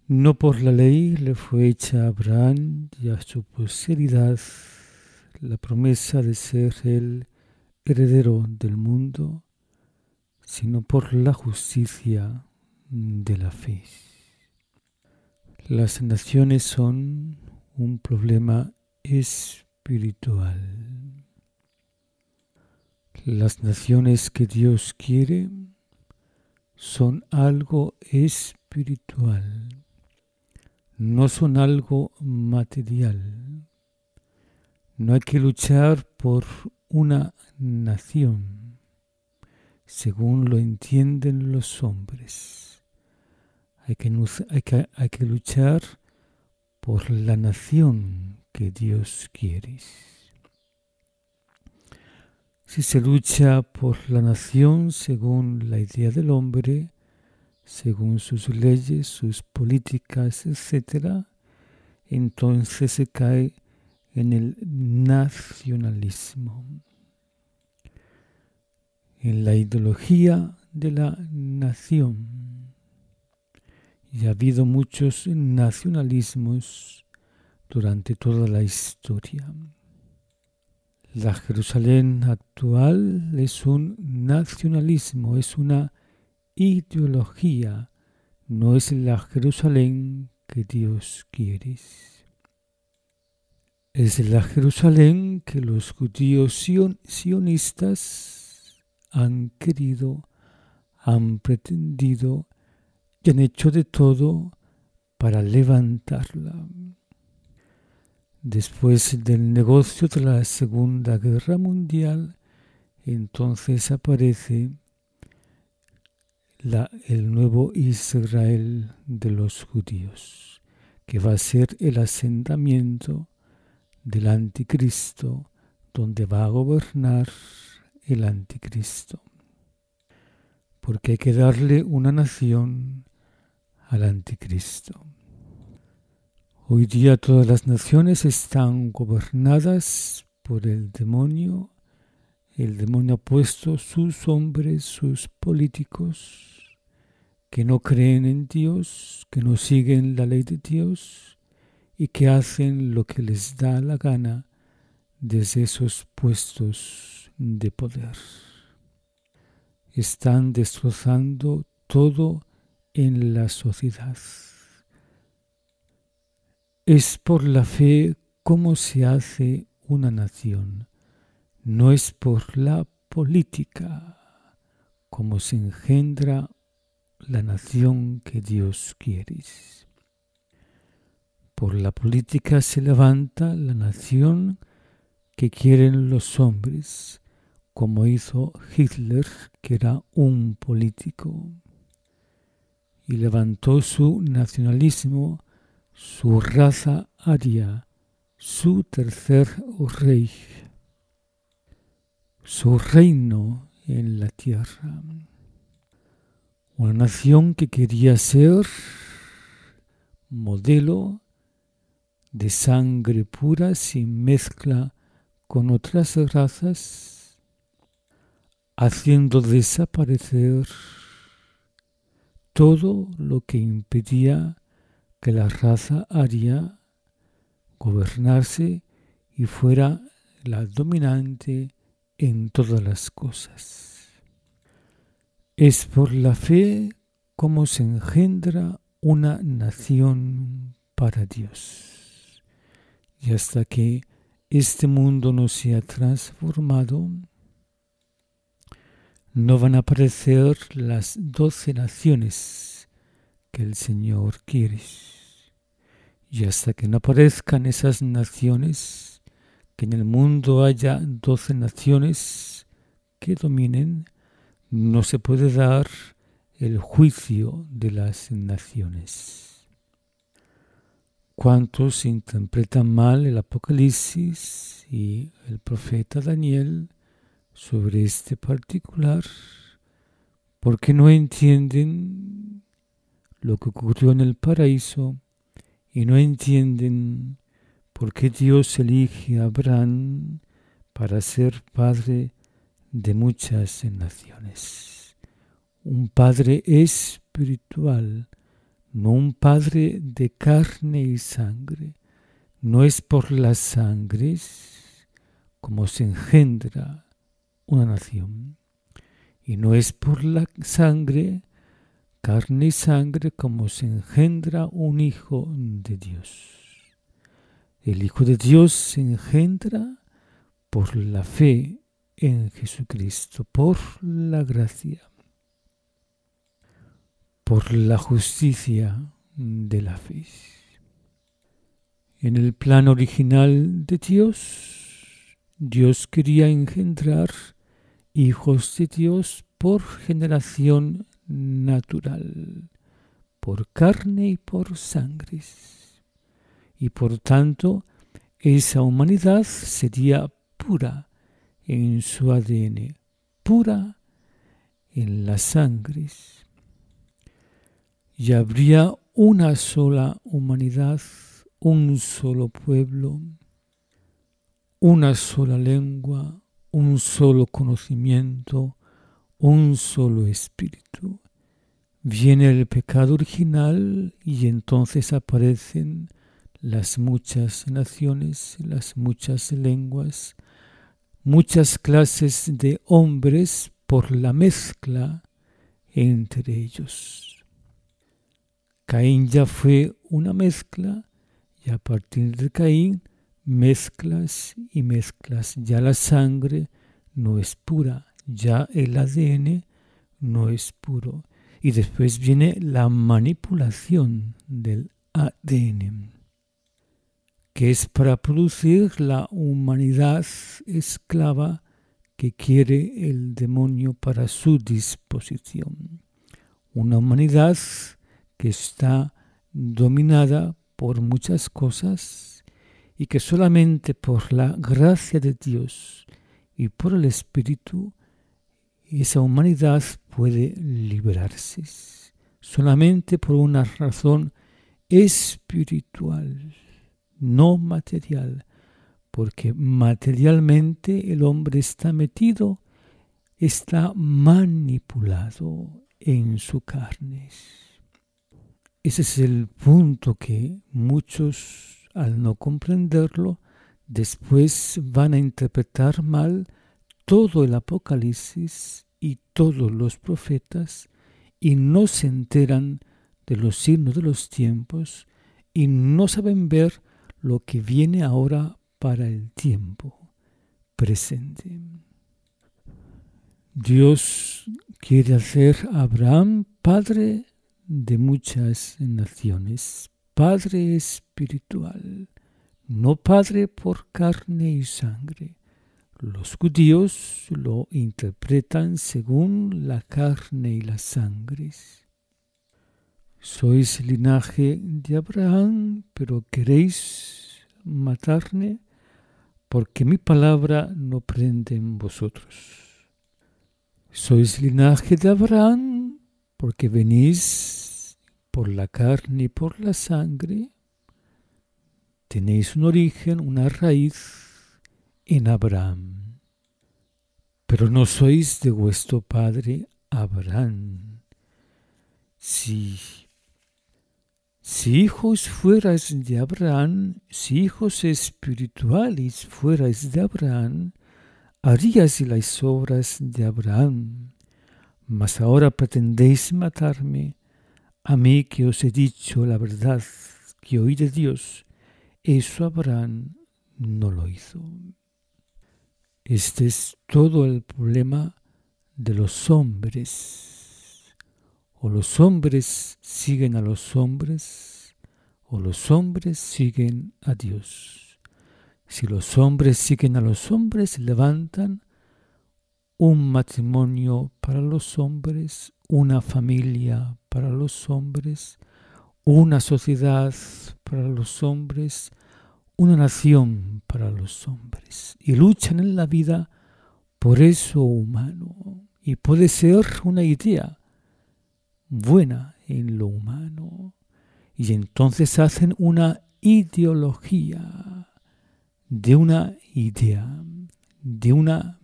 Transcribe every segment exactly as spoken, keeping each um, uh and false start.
No por la ley le fue hecha a Abraham y a su posteridad la promesa de ser el heredero del mundo, sino por la justicia de la fe. Las naciones son un problema espiritual. Las naciones que Dios quiere son algo espiritual, no son algo material. No hay que luchar por una nación, según lo entienden los hombres. Hay que, hay que, hay que luchar por la nación que Dios quiere. Si se lucha por la nación según la idea del hombre, según sus leyes, sus políticas, etcétera, entonces se cae en el nacionalismo, en la ideología de la nación. Y ha habido muchos nacionalismos durante toda la historia. La Jerusalén actual es un nacionalismo, es una ideología, no es la Jerusalén que Dios quiere. Es la Jerusalén que los judíos sion- sionistas han querido, han pretendido y han hecho de todo para levantarla. Después del negocio de la Segunda Guerra Mundial, entonces aparece la, el nuevo Israel de los judíos, que va a ser el asentamiento del anticristo, donde va a gobernar el anticristo. Porque hay que darle una nación al anticristo. Hoy día todas las naciones están gobernadas por el demonio. El demonio ha puesto sus hombres, sus políticos, que no creen en Dios, que no siguen la ley de Dios y que hacen lo que les da la gana desde esos puestos de poder. Están destrozando todo en la sociedad. Es por la fe cómo se hace una nación. No es por la política como se engendra la nación que Dios quiere. Por la política se levanta la nación que quieren los hombres, como hizo Hitler, que era un político, y levantó su nacionalismo, su raza aria, su tercer Reich, su reino en la tierra. Una nación que quería ser modelo de sangre pura sin mezcla con otras razas, haciendo desaparecer todo lo que impedía que la raza aria gobernase y fuera la dominante en todas las cosas. Es por la fe como se engendra una nación para Dios. Y hasta que este mundo no se ha transformado, no van a aparecer las doce naciones que el Señor quiere. Y hasta que no aparezcan esas naciones, que en el mundo haya doce naciones que dominen, no se puede dar el juicio de las naciones. ¿Cuántos interpretan mal el Apocalipsis y el profeta Daniel sobre este particular? Porque no entienden lo que ocurrió en el paraíso y no entienden por qué Dios elige a Abraham para ser padre de muchas naciones. Un padre espiritual, no un padre de carne y sangre. No es por las sangres como se engendra una nación, y no es por la sangre, carne y sangre, como se engendra un hijo de Dios. El Hijo de Dios se engendra por la fe en Jesucristo, por la gracia, por la justicia de la fe. En el plan original de Dios, Dios quería engendrar hijos de Dios por generación natural, por carne y por sangres. Y por tanto, esa humanidad sería pura en su A D N, pura en las sangres. Y habría una sola humanidad, un solo pueblo, una sola lengua, un solo conocimiento, un solo espíritu. Viene el pecado original y entonces aparecen las muchas naciones, las muchas lenguas, muchas clases de hombres por la mezcla entre ellos. Caín ya fue una mezcla y a partir de Caín mezclas y mezclas. Ya la sangre no es pura, ya el A D N no es puro. Y después viene la manipulación del A D N, que es para producir la humanidad esclava que quiere el demonio para su disposición. Una humanidad que está dominada por muchas cosas y que solamente por la gracia de Dios y por el Espíritu esa humanidad puede liberarse. Solamente por una razón espiritual, no material, porque materialmente el hombre está metido, está manipulado en su carne. Ese es el punto que muchos, al no comprenderlo, después van a interpretar mal todo el Apocalipsis y todos los profetas y no se enteran de los signos de los tiempos y no saben ver lo que viene ahora para el tiempo presente. Dios quiere hacer a Abraham padre de muchas naciones, padre espiritual, no padre por carne y sangre. Los judíos lo interpretan según la carne y las sangres. Sois linaje de Abraham, pero queréis matarme porque mi palabra no prende en vosotros. Sois linaje de Abraham porque venís por la carne y por la sangre. Tenéis un origen, una raíz en Abraham, pero no sois de vuestro padre Abraham. Si, si hijos fuerais de Abraham, si hijos espirituales fuerais de Abraham, haríais las obras de Abraham. Mas ahora pretendéis matarme, a mí que os he dicho la verdad que oí de Dios. Eso Abraham no lo hizo. Este es todo el problema de los hombres. O los hombres siguen a los hombres, o los hombres siguen a Dios. Si los hombres siguen a los hombres, levantan un matrimonio para los hombres, una familia para los hombres, una sociedad para los hombres, una nación para los hombres, y luchan en la vida por eso humano. Y puede ser una idea buena en lo humano, y entonces hacen una ideología de una idea, de una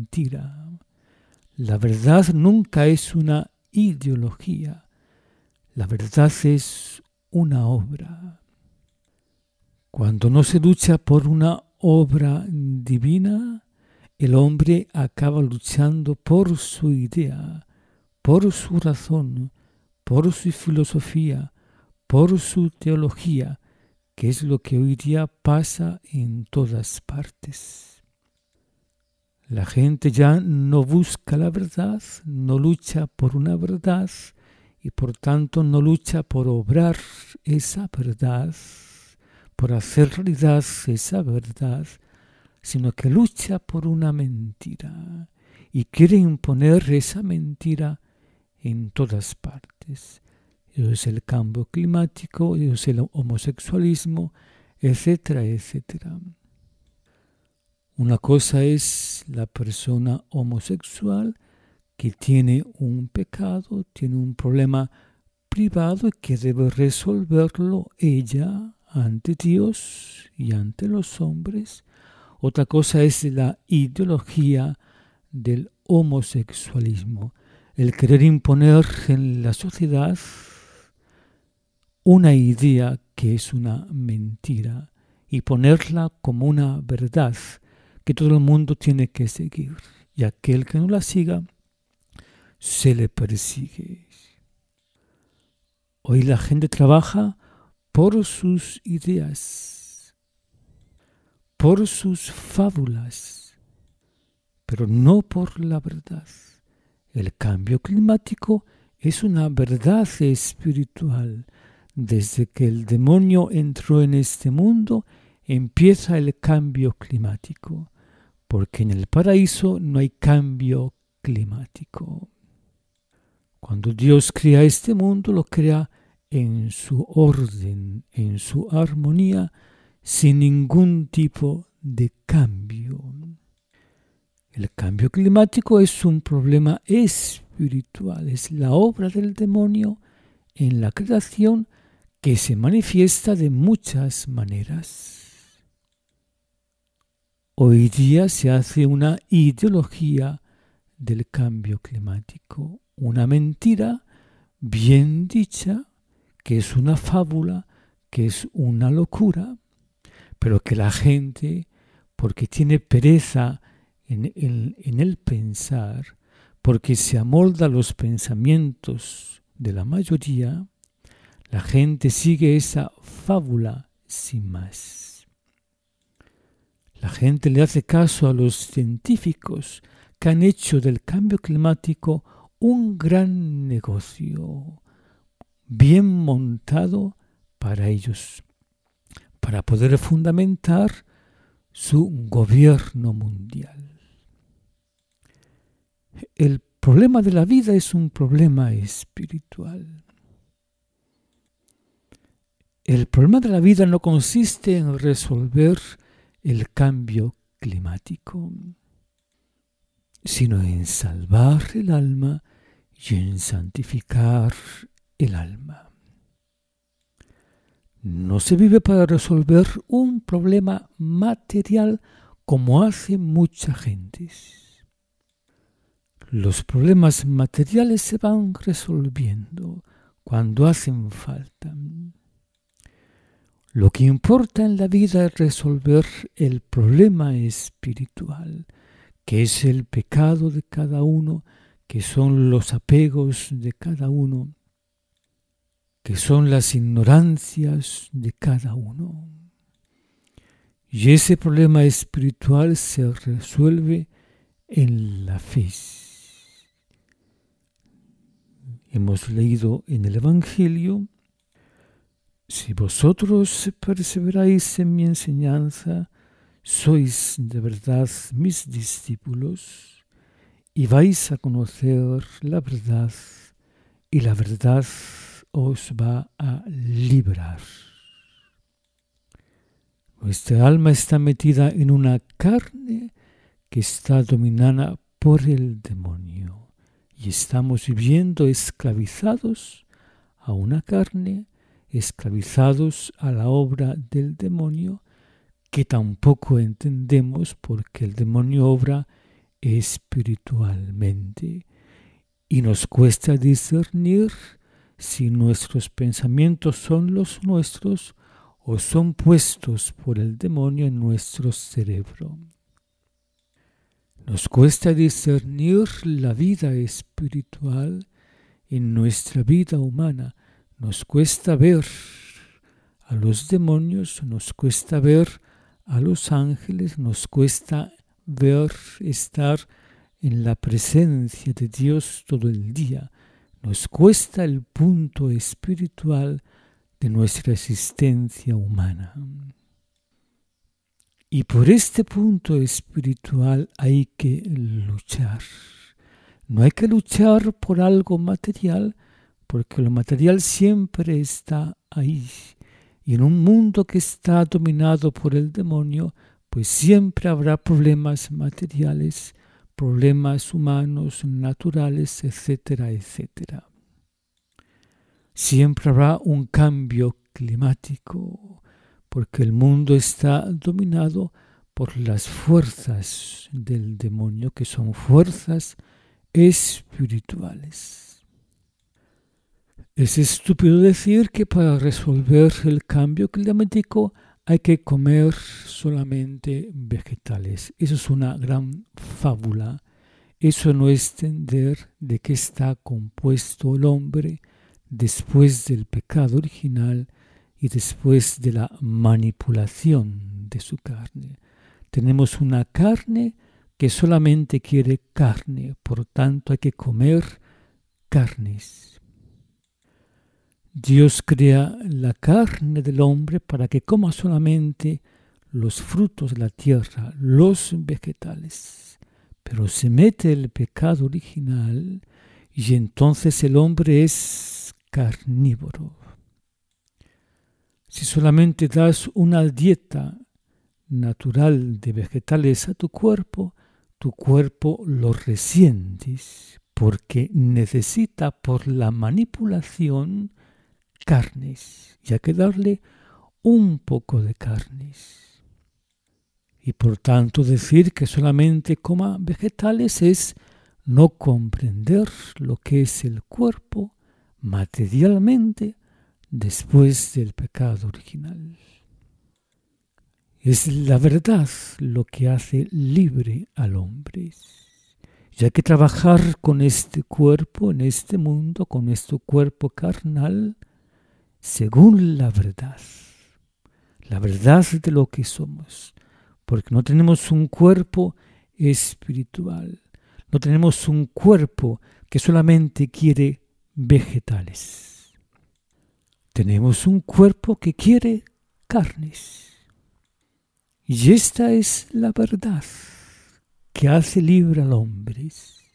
mentira. La verdad nunca es una ideología. La verdad es una obra. Cuando no se lucha por una obra divina, el hombre acaba luchando por su idea, por su razón, por su filosofía, por su teología, que es lo que hoy día pasa en todas partes. La gente ya no busca la verdad, no lucha por una verdad y por tanto no lucha por obrar esa verdad, por hacer realidad esa verdad, sino que lucha por una mentira y quiere imponer esa mentira en todas partes. Eso es el cambio climático, eso es el homosexualismo, etcétera, etcétera. Una cosa es la persona homosexual que tiene un pecado, tiene un problema privado y que debe resolverlo ella ante Dios y ante los hombres. Otra cosa es la ideología del homosexualismo, el querer imponer en la sociedad una idea que es una mentira y ponerla como una verdad que todo el mundo tiene que seguir, y aquel que no la siga se le persigue. Hoy la gente trabaja por sus ideas, por sus fábulas, pero no por la verdad. El cambio climático es una verdad espiritual. Desde que el demonio entró en este mundo, empieza el cambio climático, porque en el paraíso no hay cambio climático. Cuando Dios crea este mundo, lo crea en su orden, en su armonía, sin ningún tipo de cambio. El cambio climático es un problema espiritual, es la obra del demonio en la creación que se manifiesta de muchas maneras. Hoy día se hace una ideología del cambio climático, una mentira bien dicha, que es una fábula, que es una locura, pero que la gente, porque tiene pereza en el, en el pensar, porque se amolda a los pensamientos de la mayoría, la gente sigue esa fábula sin más. La gente le hace caso a los científicos que han hecho del cambio climático un gran negocio, bien montado para ellos, para poder fundamentar su gobierno mundial. El problema de la vida es un problema espiritual. El problema de la vida no consiste en resolver el cambio climático, sino en salvar el alma y en santificar el alma. No se vive para resolver un problema material como hace mucha gente. Los problemas materiales se van resolviendo cuando hacen falta. Lo que importa en la vida es resolver el problema espiritual, que es el pecado de cada uno, que son los apegos de cada uno, que son las ignorancias de cada uno. Y ese problema espiritual se resuelve en la fe. Hemos leído en el Evangelio: si vosotros perseveráis en mi enseñanza, sois de verdad mis discípulos y vais a conocer la verdad, y la verdad os va a librar. Nuestra alma está metida en una carne que está dominada por el demonio y estamos viviendo esclavizados a una carne, esclavizados a la obra del demonio, que tampoco entendemos porque el demonio obra espiritualmente y nos cuesta discernir si nuestros pensamientos son los nuestros o son puestos por el demonio en nuestro cerebro. Nos cuesta discernir la vida espiritual en nuestra vida humana. Nos cuesta ver a los demonios, nos cuesta ver a los ángeles, nos cuesta ver, estar en la presencia de Dios todo el día. Nos cuesta el punto espiritual de nuestra existencia humana. Y por este punto espiritual hay que luchar. No hay que luchar por algo material, porque lo material siempre está ahí. Y en un mundo que está dominado por el demonio, pues siempre habrá problemas materiales, problemas humanos, naturales, etcétera, etcétera. Siempre habrá un cambio climático, porque el mundo está dominado por las fuerzas del demonio, que son fuerzas espirituales. Es estúpido decir que para resolver el cambio climático hay que comer solamente vegetales. Eso es una gran fábula. Eso no es entender de qué está compuesto el hombre después del pecado original y después de la manipulación de su carne. Tenemos una carne que solamente quiere carne, por tanto hay que comer carnes. Dios crea la carne del hombre para que coma solamente los frutos de la tierra, los vegetales. Pero se mete el pecado original y entonces el hombre es carnívoro. Si solamente das una dieta natural de vegetales a tu cuerpo, tu cuerpo lo resientes porque necesita por la manipulación carnes y hay que darle un poco de carnes. Y por tanto decir que solamente coma vegetales es no comprender lo que es el cuerpo materialmente después del pecado original. Es la verdad lo que hace libre al hombre. Y hay que trabajar con este cuerpo, en este mundo, con nuestro cuerpo carnal, según la verdad. La verdad de lo que somos. Porque no tenemos un cuerpo espiritual. No tenemos un cuerpo que solamente quiere vegetales. Tenemos un cuerpo que quiere carnes. Y esta es la verdad que hace libre al hombre.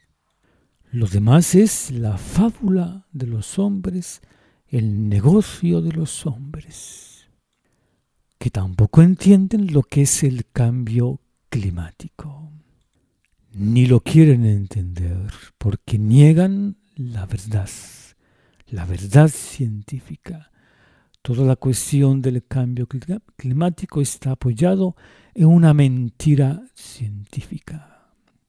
Lo demás es la fábula de los hombres, el negocio de los hombres, que tampoco entienden lo que es el cambio climático. Ni lo quieren entender porque niegan la verdad, la verdad científica. Toda la cuestión del cambio climático está apoyado en una mentira científica,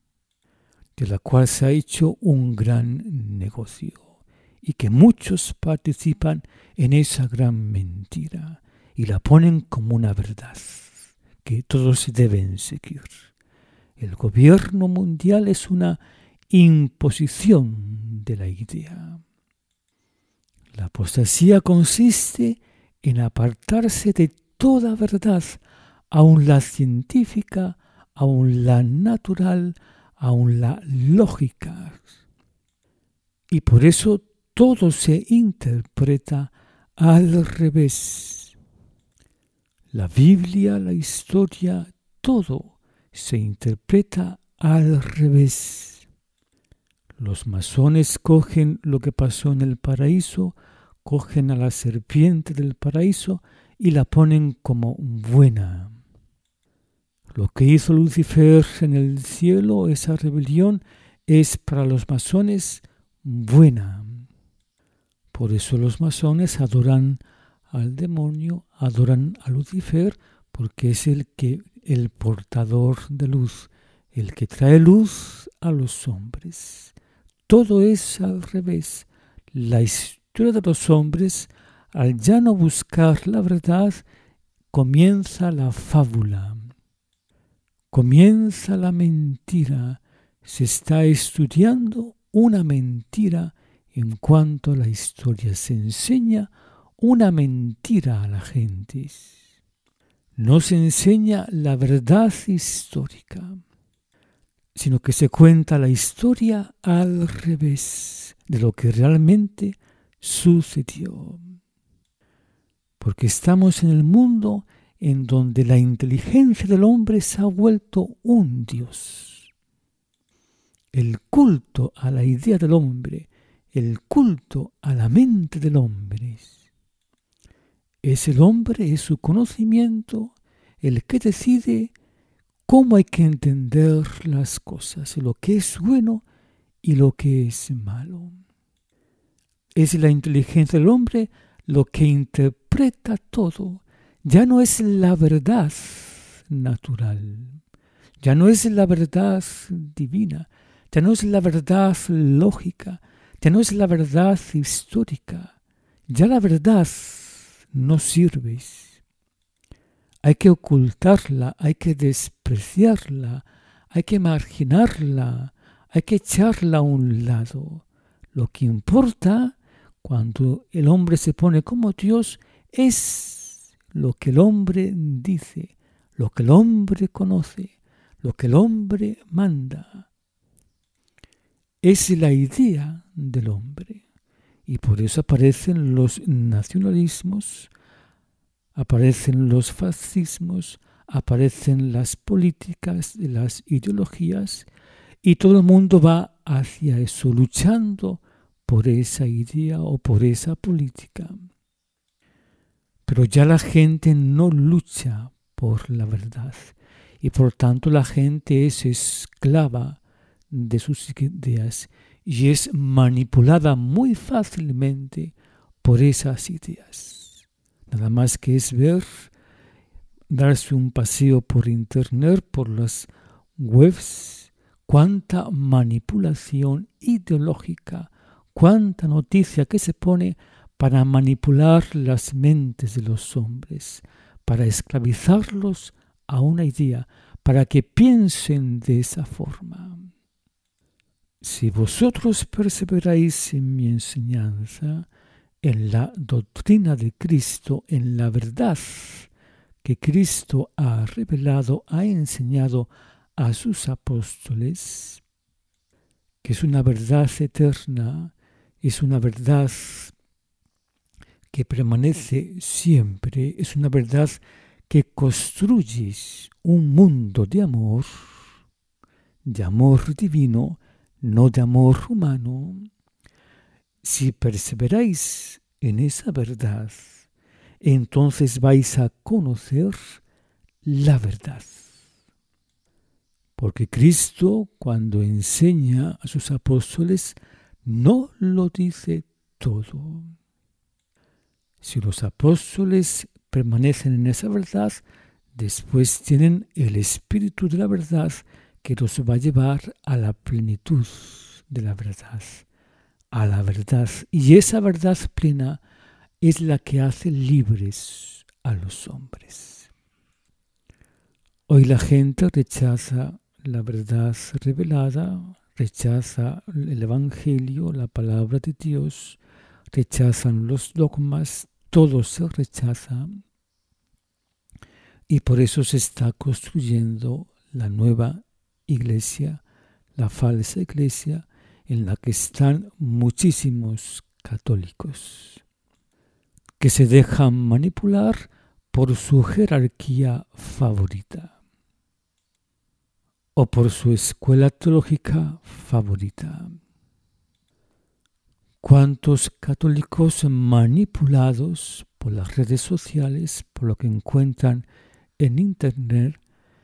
de la cual se ha hecho un gran negocio y que muchos participan en esa gran mentira y la ponen como una verdad que todos deben seguir. El gobierno mundial es una imposición de la idea. La apostasía consiste en apartarse de toda verdad, aun la científica, aun la natural, aun la lógica. Y por eso todo se interpreta al revés. La Biblia, la historia, todo se interpreta al revés. Los masones cogen lo que pasó en el paraíso, cogen a la serpiente del paraíso y la ponen como buena. Lo que hizo Lucifer en el cielo, esa rebelión, es para los masones buena. Por eso los masones adoran al demonio, adoran a Lucifer, porque es el que el portador de luz, el que trae luz a los hombres. Todo es al revés. La historia historia de los hombres, al ya no buscar la verdad, comienza la fábula, comienza la mentira. Se está estudiando una mentira en cuanto a la historia. Se enseña una mentira a la gente. No se enseña la verdad histórica, sino que se cuenta la historia al revés de lo que realmente sucedió. Porque estamos en el mundo en donde la inteligencia del hombre se ha vuelto un Dios. El culto a la idea del hombre, el culto a la mente del hombre, es el hombre, es su conocimiento, el que decide cómo hay que entender las cosas, lo que es bueno y lo que es malo. Es la inteligencia del hombre lo que interpreta todo. Ya no es la verdad natural, ya no es la verdad divina, ya no es la verdad lógica, ya no es la verdad histórica. Ya la verdad no sirve. Hay que ocultarla, hay que despreciarla, hay que marginarla, hay que echarla a un lado. Lo que importa cuando el hombre se pone como Dios es lo que el hombre dice, lo que el hombre conoce, lo que el hombre manda. Es la idea del hombre. Y por eso aparecen los nacionalismos, aparecen los fascismos, aparecen las políticas, las ideologías, y todo el mundo va hacia eso, luchando por esa idea o por esa política. Pero ya la gente no lucha por la verdad, y por tanto la gente es esclava de sus ideas y es manipulada muy fácilmente por esas ideas. Nada más que es ver, darse un paseo por internet, por las webs, cuánta manipulación ideológica, cuánta noticia que se pone para manipular las mentes de los hombres, para esclavizarlos a una idea, para que piensen de esa forma. Si vosotros perseveráis en mi enseñanza, en la doctrina de Cristo, en la verdad que Cristo ha revelado, ha enseñado a sus apóstoles, que es una verdad eterna, es una verdad que permanece siempre, es una verdad que construye un mundo de amor, de amor divino, no de amor humano. Si perseveráis en esa verdad, entonces vais a conocer la verdad. Porque Cristo, cuando enseña a sus apóstoles, no lo dice todo. Si los apóstoles permanecen en esa verdad, después tienen el espíritu de la verdad que los va a llevar a la plenitud de la verdad, a la verdad. Y esa verdad plena es la que hace libres a los hombres. Hoy la gente rechaza la verdad revelada, rechaza el Evangelio, la palabra de Dios, rechazan los dogmas, todo se rechaza. Y por eso se está construyendo la nueva iglesia, la falsa iglesia, en la que están muchísimos católicos, que se dejan manipular por su jerarquía favorita o por su escuela teológica favorita. ¿Cuántos católicos manipulados por las redes sociales, por lo que encuentran en internet,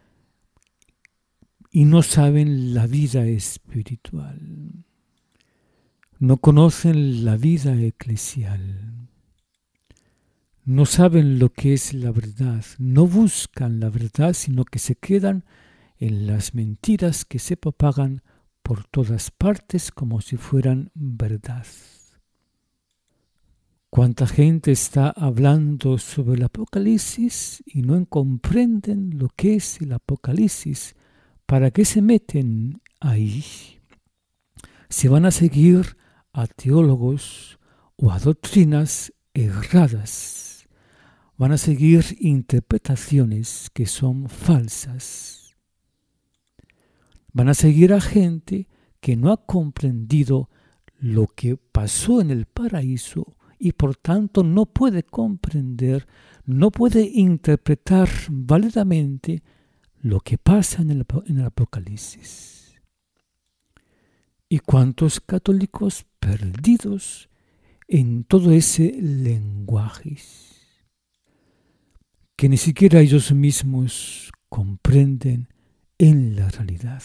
y no saben la vida espiritual? No conocen la vida eclesial. No saben lo que es la verdad. No buscan la verdad, sino que se quedan en las mentiras que se propagan por todas partes como si fueran verdad. ¿Cuánta gente está hablando sobre el Apocalipsis y no comprenden lo que es el Apocalipsis? ¿Para qué se meten ahí? Se van a seguir a teólogos o a doctrinas erradas. Van a seguir interpretaciones que son falsas. Van a seguir a gente que no ha comprendido lo que pasó en el paraíso y por tanto no puede comprender, no puede interpretar válidamente lo que pasa en el, en el Apocalipsis. ¿Y cuántos católicos perdidos en todo ese lenguaje que ni siquiera ellos mismos comprenden en la realidad?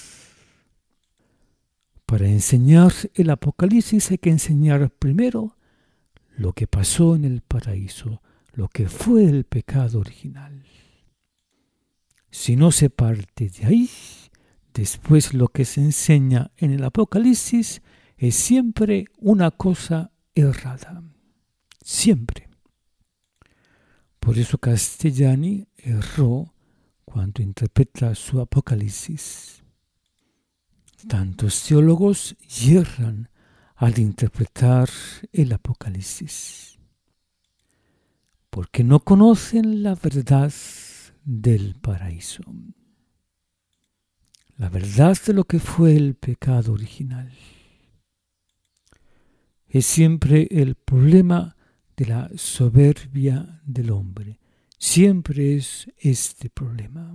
Para enseñar el Apocalipsis hay que enseñar primero lo que pasó en el paraíso, lo que fue el pecado original. Si no se parte de ahí, después lo que se enseña en el Apocalipsis es siempre una cosa errada. Siempre. Por eso Castellani erró cuando interpreta su Apocalipsis. Tantos teólogos yerran al interpretar el Apocalipsis, porque no conocen la verdad del paraíso, la verdad de lo que fue el pecado original. Es siempre el problema de la soberbia del hombre, siempre es este problema.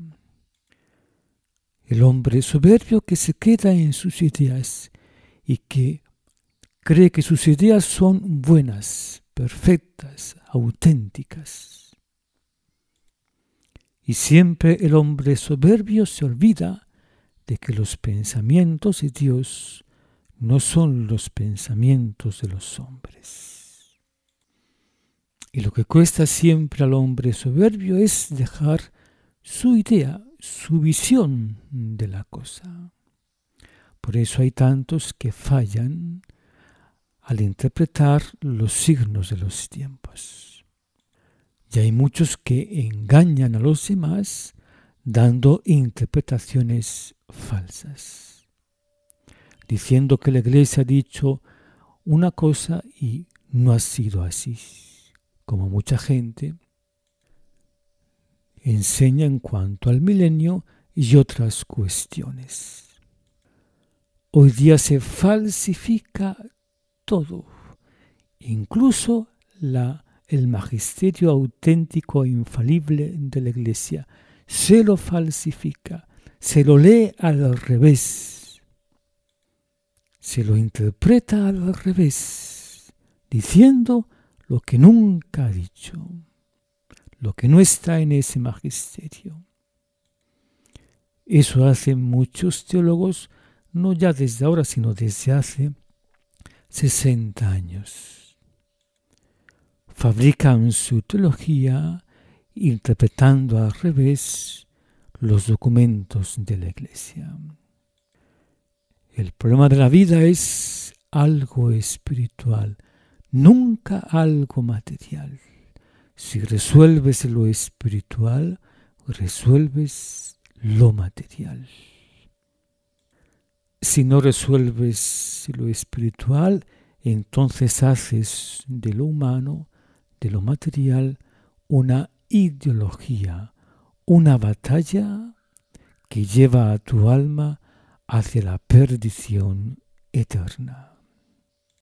El hombre soberbio que se queda en sus ideas y que cree que sus ideas son buenas, perfectas, auténticas. Y siempre el hombre soberbio se olvida de que los pensamientos de Dios no son los pensamientos de los hombres. Y lo que cuesta siempre al hombre soberbio es dejar su idea, su visión de la cosa. Por eso hay tantos que fallan al interpretar los signos de los tiempos. Y hay muchos que engañan a los demás dando interpretaciones falsas, diciendo que la Iglesia ha dicho una cosa y no ha sido así, como mucha gente enseña en cuanto al milenio y otras cuestiones. Hoy día se falsifica todo, incluso la, el magisterio auténtico e infalible de la Iglesia. Se lo falsifica, se lo lee al revés, se lo interpreta al revés, diciendo lo que nunca ha dicho, lo que no está en ese magisterio. Eso hacen muchos teólogos, no ya desde ahora, sino desde hace sesenta años. Fabrican su teología interpretando al revés los documentos de la Iglesia. El problema de la vida es algo espiritual, nunca algo material. Si resuelves lo espiritual, resuelves lo material. Si no resuelves lo espiritual, entonces haces de lo humano, de lo material, una ideología, una batalla que lleva a tu alma hacia la perdición eterna.